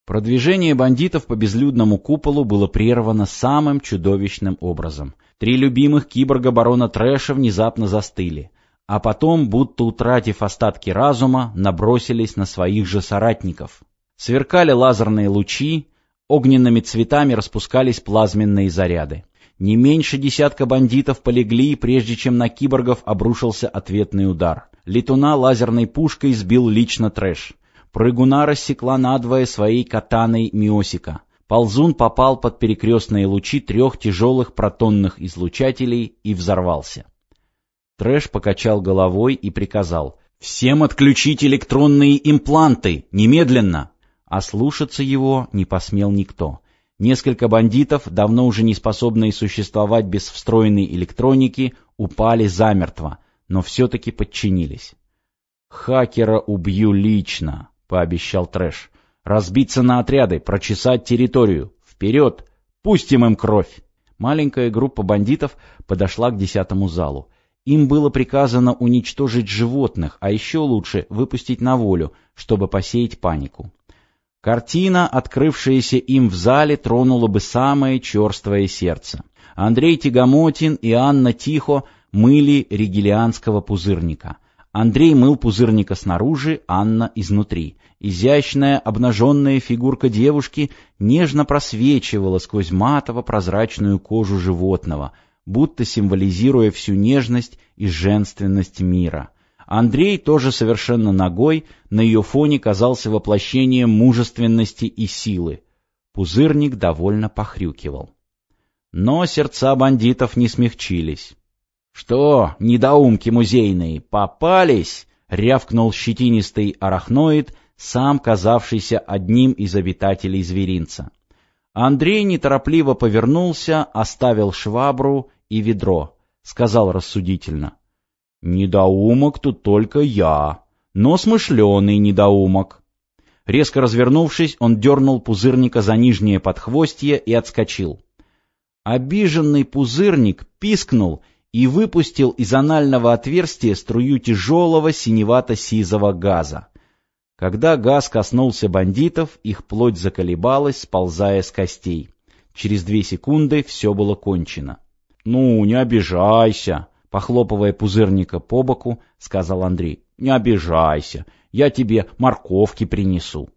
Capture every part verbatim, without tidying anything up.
Продвижение бандитов по безлюдному куполу было прервано самым чудовищным образом. Три любимых киборга барона Трэша внезапно застыли, а потом, будто утратив остатки разума, набросились на своих же соратников. Сверкали лазерные лучи, огненными цветами распускались плазменные заряды. Не меньше десятка бандитов полегли, прежде чем на киборгов обрушился ответный удар. Летуна лазерной пушкой сбил лично Трэш. Прыгуна рассекла надвое своей катаной Миосика. Ползун попал под перекрестные лучи трех тяжелых протонных излучателей и взорвался. Трэш покачал головой и приказал: «Всем отключить электронные импланты! Немедленно!» А слушаться его не посмел никто. Несколько бандитов, давно уже не способные существовать без встроенной электроники, упали замертво, но все-таки подчинились. «Хакера убью лично», — пообещал Трэш. «Разбиться на отряды, прочесать территорию. Вперед! Пустим им кровь!» Маленькая группа бандитов подошла к десятому залу. Им было приказано уничтожить животных, а еще лучше выпустить на волю, чтобы посеять панику. Картина, открывшаяся им в зале, тронула бы самое черствое сердце. Андрей Тягомотин и Анна Тихо мыли ригелианского пузырника. Андрей мыл пузырника снаружи, Анна изнутри. Изящная обнаженная фигурка девушки нежно просвечивала сквозь матово-прозрачную кожу животного, будто символизируя всю нежность и женственность мира. Андрей, тоже совершенно нагой, на ее фоне казался воплощением мужественности и силы. Пузырник довольно похрюкивал. Но сердца бандитов не смягчились. «Что, недоумки музейные, попались?» — рявкнул щетинистый арахноид, сам казавшийся одним из обитателей зверинца. Андрей неторопливо повернулся, оставил швабру и ведро, сказал рассудительно: «Недоумок тут только я, но смышленый недоумок». Резко развернувшись, он дернул пузырника за нижнее подхвостье и отскочил. Обиженный пузырник пискнул и выпустил из анального отверстия струю тяжелого синевато-сизого газа. Когда газ коснулся бандитов, их плоть заколебалась, сползая с костей. Через две секунды все было кончено. «Ну, не обижайся», — похлопывая пузырника по боку, сказал Андрей. «Не обижайся, я тебе морковки принесу».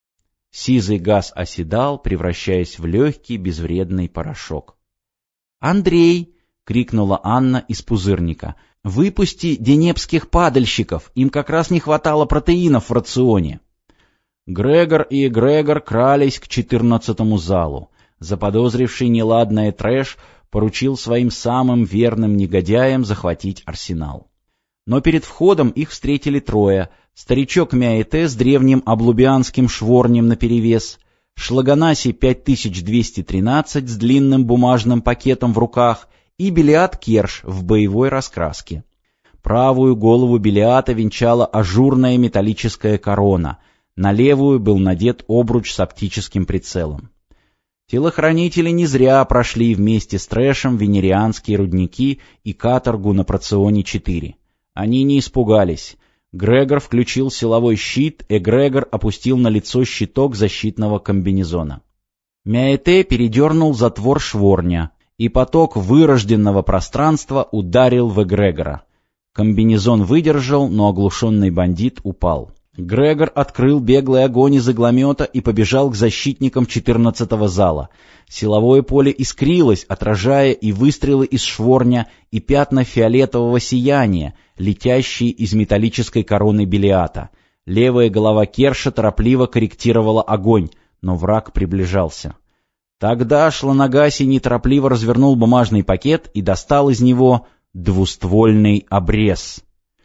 Сизый газ оседал, превращаясь в легкий безвредный порошок. «Андрей!» — крикнула Анна из пузырника. «Выпусти денепских падальщиков, им как раз не хватало протеинов в рационе». Грегор и Эгрегор крались к четырнадцатому залу. Заподозривший неладное Трэш поручил своим самым верным негодяям захватить арсенал. Но перед входом их встретили трое: старичок Мяете с древним облубианским шворнем наперевес, Шлагонаси пять тысяч двести тринадцать с длинным бумажным пакетом в руках и Белиат Керш в боевой раскраске. Правую голову Белиата венчала ажурная металлическая корона, на левую был надет обруч с оптическим прицелом. Телохранители не зря прошли вместе с Трэшем венерианские рудники и каторгу на Проционе четыре. Они не испугались. Грегор включил силовой щит, Эгрегор опустил на лицо щиток защитного комбинезона. Мяете передернул затвор шворня, и поток вырожденного пространства ударил в Эгрегора. Комбинезон выдержал, но оглушенный бандит упал. Грегор открыл беглый огонь из игломета и побежал к защитникам четырнадцатого зала. Силовое поле искрилось, отражая и выстрелы из шворня, и пятна фиолетового сияния, летящие из металлической короны Белиата. Левая голова Керша торопливо корректировала огонь, но враг приближался. Тогда Шланагаси неторопливо развернул бумажный пакет и достал из него двуствольный обрез.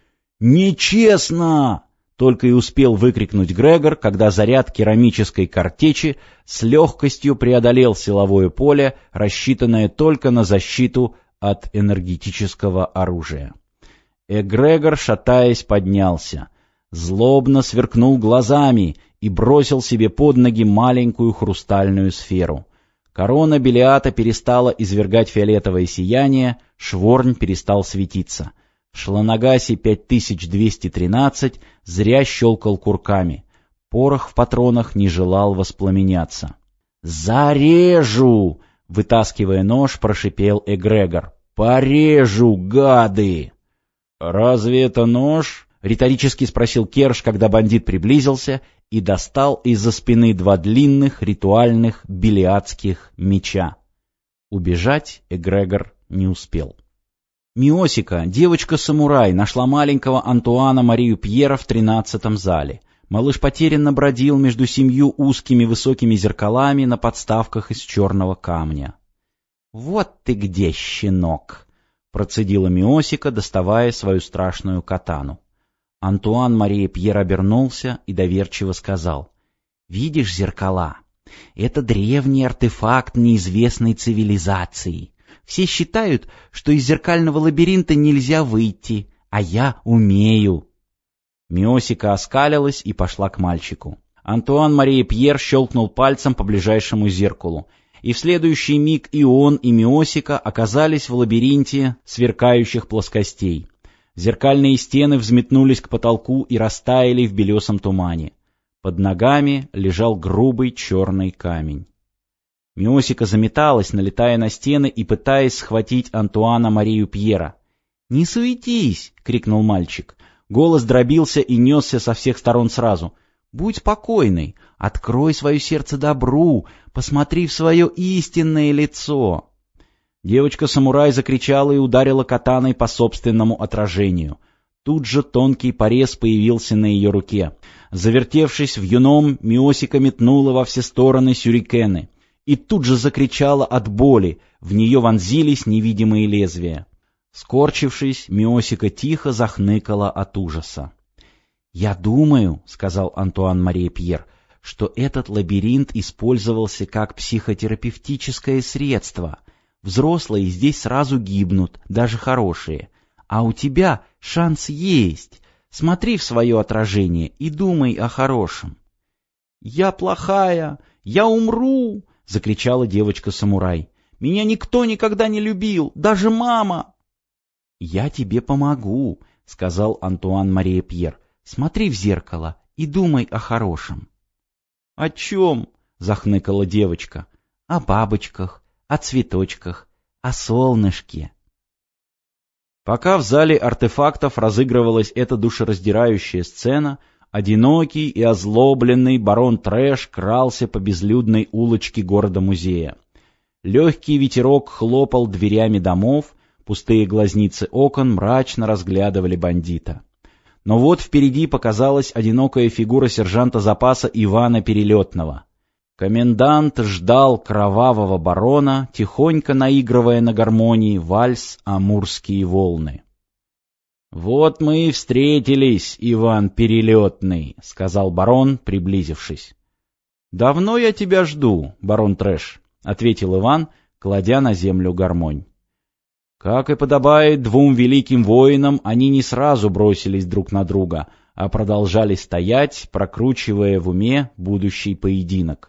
«Нечестно!» — только и успел выкрикнуть Грегор, когда заряд керамической картечи с легкостью преодолел силовое поле, рассчитанное только на защиту от энергетического оружия. Эгрегор, шатаясь, поднялся, злобно сверкнул глазами и бросил себе под ноги маленькую хрустальную сферу. Корона Белиата перестала извергать фиолетовое сияние, шворнь перестал светиться. Шланагаси пять тысяч двести тринадцать зря щелкал курками. Порох в патронах не желал воспламеняться. «Зарежу!» — вытаскивая нож, прошипел эгрегор. «Порежу, гады!» «Разве это нож?» — риторически спросил Керш, когда бандит приблизился и достал из-за спины два длинных ритуальных белиадских меча. Убежать эгрегор не успел. Миосика, девочка-самурай, нашла маленького Антуана Марию Пьера в тринадцатом зале. Малыш потерянно бродил между семью узкими высокими зеркалами на подставках из черного камня. «Вот ты где, щенок!» — процедила Миосика, доставая свою страшную катану. Антуан Мария Пьер обернулся и доверчиво сказал: «Видишь зеркала? Это древний артефакт неизвестной цивилизации. Все считают, что из зеркального лабиринта нельзя выйти, а я умею». Миосика оскалилась и пошла к мальчику. Антуан Мария Пьер щелкнул пальцем по ближайшему зеркалу, и в следующий миг и он, и Миосика оказались в лабиринте сверкающих плоскостей. Зеркальные стены взметнулись к потолку и растаяли в белесом тумане. Под ногами лежал грубый черный камень. Миосика заметалась, налетая на стены и пытаясь схватить Антуана Марию Пьера. «Не суетись!» — крикнул мальчик. Голос дробился и несся со всех сторон сразу. «Будь спокойный, открой свое сердце добру, посмотри в свое истинное лицо». Девочка-самурай закричала и ударила катаной по собственному отражению. Тут же тонкий порез появился на ее руке. Завертевшись вьюном, Миосика метнула во все стороны сюрикены. И тут же закричала от боли, в нее вонзились невидимые лезвия. Скорчившись, Миосика тихо захныкала от ужаса. «Я думаю, — сказал Антуан Мария Пьер, — что этот лабиринт использовался как психотерапевтическое средство. Взрослые здесь сразу гибнут, даже хорошие. А у тебя шанс есть. Смотри в свое отражение и думай о хорошем». «Я плохая! Я умру!» — закричала девочка-самурай. «Меня никто никогда не любил, даже мама!» «Я тебе помогу», — сказал Антуан Мария Пьер. «Смотри в зеркало и думай о хорошем». «О чем?» — захныкала девочка. «О бабочках, о цветочках, о солнышке». Пока в зале артефактов разыгрывалась эта душераздирающая сцена, одинокий и озлобленный барон Трэш крался по безлюдной улочке города-музея. Легкий ветерок хлопал дверями домов, пустые глазницы окон мрачно разглядывали бандита. Но вот впереди показалась одинокая фигура сержанта запаса Ивана Перелетного. Комендант ждал кровавого барона, тихонько наигрывая на гармонии вальс «Амурские волны». «Вот мы и встретились, Иван Перелетный», — сказал барон, приблизившись. «Давно я тебя жду, барон Трэш», — ответил Иван, кладя на землю гармонь. Как и подобает двум великим воинам, они не сразу бросились друг на друга, а продолжали стоять, прокручивая в уме будущий поединок.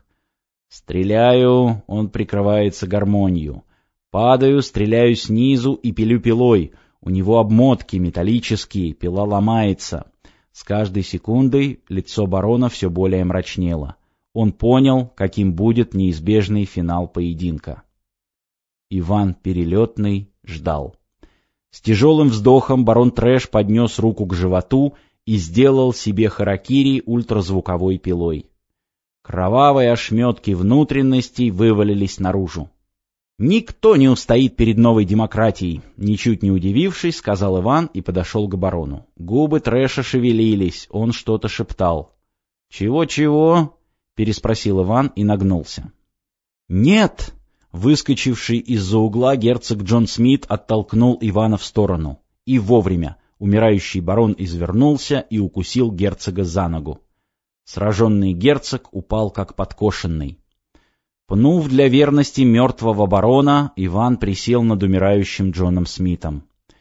Стреляю, он прикрывается гармонью. Падаю, стреляю снизу и пилю пилой. У него обмотки металлические, пила ломается. С каждой секундой лицо барона все более мрачнело. Он понял, каким будет неизбежный финал поединка. Иван Перелетный ждал. С тяжелым вздохом барон Трэш поднес руку к животу и сделал себе харакири ультразвуковой пилой. Кровавые ошметки внутренностей вывалились наружу. «Никто не устоит перед новой демократией», — ничуть не удивившись, сказал Иван и подошел к барону. Губы Трэша шевелились, он что-то шептал. «Чего-чего?» — переспросил Иван и нагнулся. «Нет!» — выскочивший из-за угла герцог Джон Смит оттолкнул Ивана в сторону. И вовремя умирающий барон извернулся и укусил герцога за ногу. Сраженный герцог упал как подкошенный. Пнув для верности мертвого барона, Иван присел над умирающим Джоном Смитом.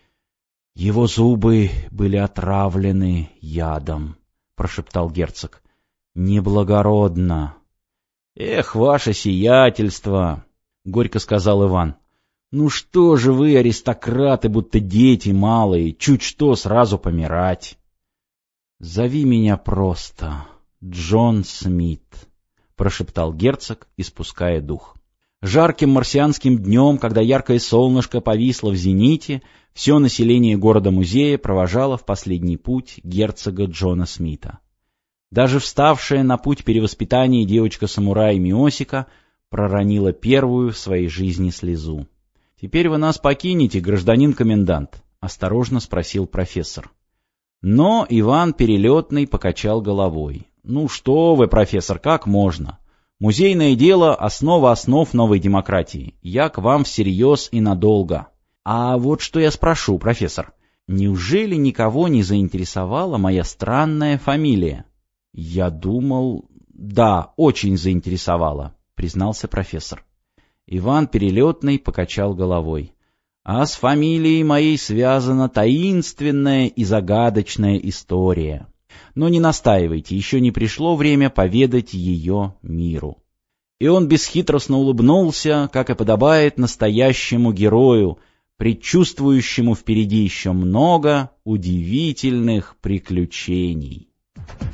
«Его зубы были отравлены ядом», — прошептал герцог. «Неблагородно». «Эх, ваше сиятельство», — горько сказал Иван. «Ну что же вы, аристократы, будто дети малые, чуть что сразу помирать». «Зови меня просто Джон Смит», — прошептал герцог, испуская дух. Жарким марсианским днем, когда яркое солнышко повисло в зените, все население города-музея провожало в последний путь герцога Джона Смита. Даже вставшая на путь перевоспитания девочка-самурай Миосика проронила первую в своей жизни слезу. «Теперь вы нас покинете, гражданин комендант?» — осторожно спросил профессор. Но Иван Перелетный покачал головой. «Ну что вы, профессор, как можно? Музейное дело — основа основ новой демократии. Я к вам всерьез и надолго. А вот что я спрошу, профессор. Неужели никого не заинтересовала моя странная фамилия?» «Я думал...» «Да, очень заинтересовала», — признался профессор. Иван Перелетный покачал головой. «А с фамилией моей связана таинственная и загадочная история. Но не настаивайте, еще не пришло время поведать ее миру». И он бесхитростно улыбнулся, как и подобает настоящему герою, предчувствующему впереди еще много удивительных приключений.